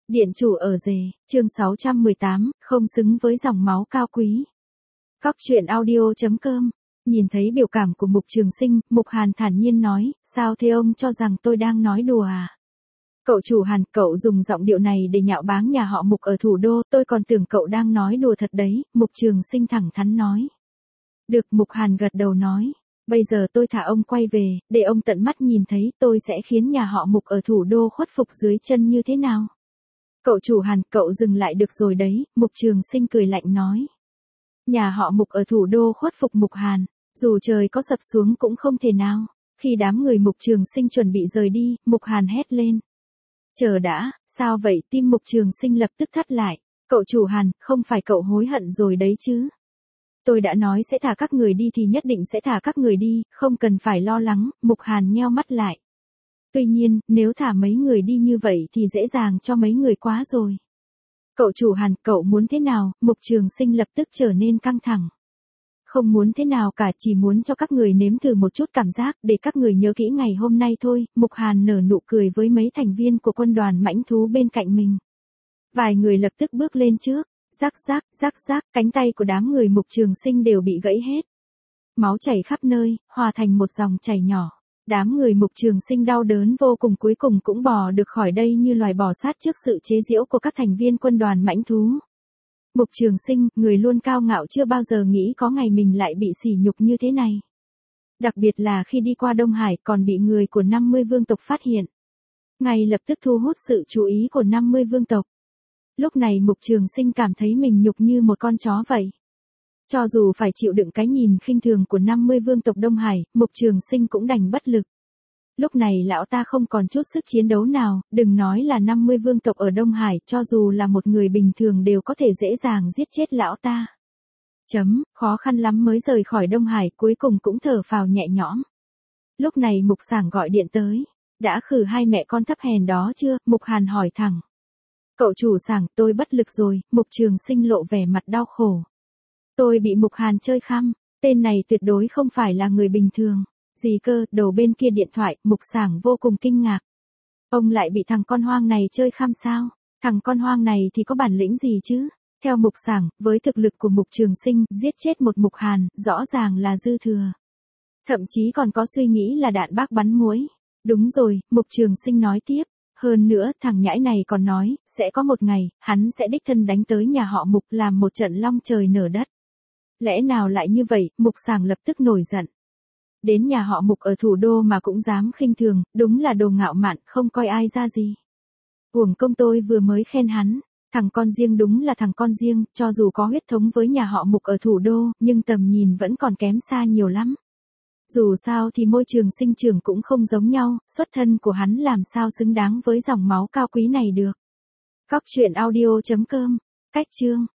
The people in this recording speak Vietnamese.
Điện chủ ở rể, chương 618, không xứng với dòng máu cao quý. Cóc truyện audio.com. Nhìn thấy biểu cảm của Mục Trường Sinh, Mục Hàn thản nhiên nói, sao thế ông cho rằng tôi đang nói đùa à? Cậu chủ Hàn, cậu dùng giọng điệu này để nhạo báng nhà họ Mục ở thủ đô, tôi còn tưởng cậu đang nói đùa thật đấy, Mục Trường Sinh thẳng thắn nói. Được, Mục Hàn gật đầu nói. Bây giờ tôi thả ông quay về, để ông tận mắt nhìn thấy tôi sẽ khiến nhà họ Mục ở thủ đô khuất phục dưới chân như thế nào. Cậu chủ Hàn, cậu dừng lại được rồi đấy, Mục Trường Sinh cười lạnh nói. Nhà họ Mục ở thủ đô khuất phục Mục Hàn, dù trời có sập xuống cũng không thể nào. Khi đám người Mục Trường Sinh chuẩn bị rời đi, Mục Hàn hét lên. Chờ đã, sao vậy? Tim Mục Trường Sinh lập tức thắt lại. Cậu chủ Hàn, không phải cậu hối hận rồi đấy chứ? Tôi đã nói sẽ thả các người đi thì nhất định sẽ thả các người đi, không cần phải lo lắng, Mục Hàn nheo mắt lại. Tuy nhiên, nếu thả mấy người đi như vậy thì dễ dàng cho mấy người quá rồi. Cậu chủ Hàn, cậu muốn thế nào? Mục Trường Sinh lập tức trở nên căng thẳng. Không muốn thế nào cả, chỉ muốn cho các người nếm thử một chút cảm giác để các người nhớ kỹ ngày hôm nay thôi. Mục Hàn nở nụ cười với mấy thành viên của quân đoàn mãnh thú bên cạnh mình. Vài người lập tức bước lên trước. Rắc rắc, rắc rắc, cánh tay của đám người Mục Trường Sinh đều bị gãy hết. Máu chảy khắp nơi, hòa thành một dòng chảy nhỏ. Đám người Mục Trường Sinh đau đớn vô cùng, cuối cùng cũng bò được khỏi đây như loài bò sát trước sự chế giễu của các thành viên quân đoàn mãnh thú. Mục Trường Sinh, người luôn cao ngạo chưa bao giờ nghĩ có ngày mình lại bị sỉ nhục như thế này. Đặc biệt là khi đi qua Đông Hải còn bị người của 50 vương tộc phát hiện. Ngay lập tức thu hút sự chú ý của 50 vương tộc. Lúc này Mục Trường Sinh cảm thấy mình nhục như một con chó vậy. Cho dù phải chịu đựng cái nhìn khinh thường của 50 vương tộc Đông Hải, Mục Trường Sinh cũng đành bất lực. Lúc này lão ta không còn chút sức chiến đấu nào, đừng nói là 50 vương tộc ở Đông Hải, cho dù là một người bình thường đều có thể dễ dàng giết chết lão ta. Khó khăn lắm mới rời khỏi Đông Hải, cuối cùng cũng thở phào nhẹ nhõm. Lúc này Mục Sảng gọi điện tới. Đã khử hai mẹ con thấp hèn đó chưa? Mục Hàn hỏi thẳng. Cậu chủ Sảng, tôi bất lực rồi, Mục Trường Sinh lộ vẻ mặt đau khổ. Tôi bị Mục Hàn chơi khăm, tên này tuyệt đối không phải là người bình thường. Gì cơ? Đầu bên kia điện thoại, Mục Sảng vô cùng kinh ngạc. Ông lại bị thằng con hoang này chơi khăm sao? Thằng con hoang này thì có bản lĩnh gì chứ? Theo Mục Sảng, với thực lực của Mục Trường Sinh, giết chết một Mục Hàn, rõ ràng là dư thừa. Thậm chí còn có suy nghĩ là đạn bác bắn muối. Đúng rồi, Mục Trường Sinh nói tiếp. Hơn nữa, thằng nhãi này còn nói, sẽ có một ngày, hắn sẽ đích thân đánh tới nhà họ Mục làm một trận long trời nở đất. Lẽ nào lại như vậy? Mục Sảng lập tức nổi giận. Đến nhà họ Mục ở thủ đô mà cũng dám khinh thường, đúng là đồ ngạo mạn, không coi ai ra gì. Uổng công tôi vừa mới khen hắn, thằng con riêng đúng là thằng con riêng, cho dù có huyết thống với nhà họ Mục ở thủ đô, nhưng tầm nhìn vẫn còn kém xa nhiều lắm. Dù sao thì môi trường sinh trưởng cũng không giống nhau, xuất thân của hắn làm sao xứng đáng với dòng máu cao quý này được. Cóc truyện audio.com, cách chương.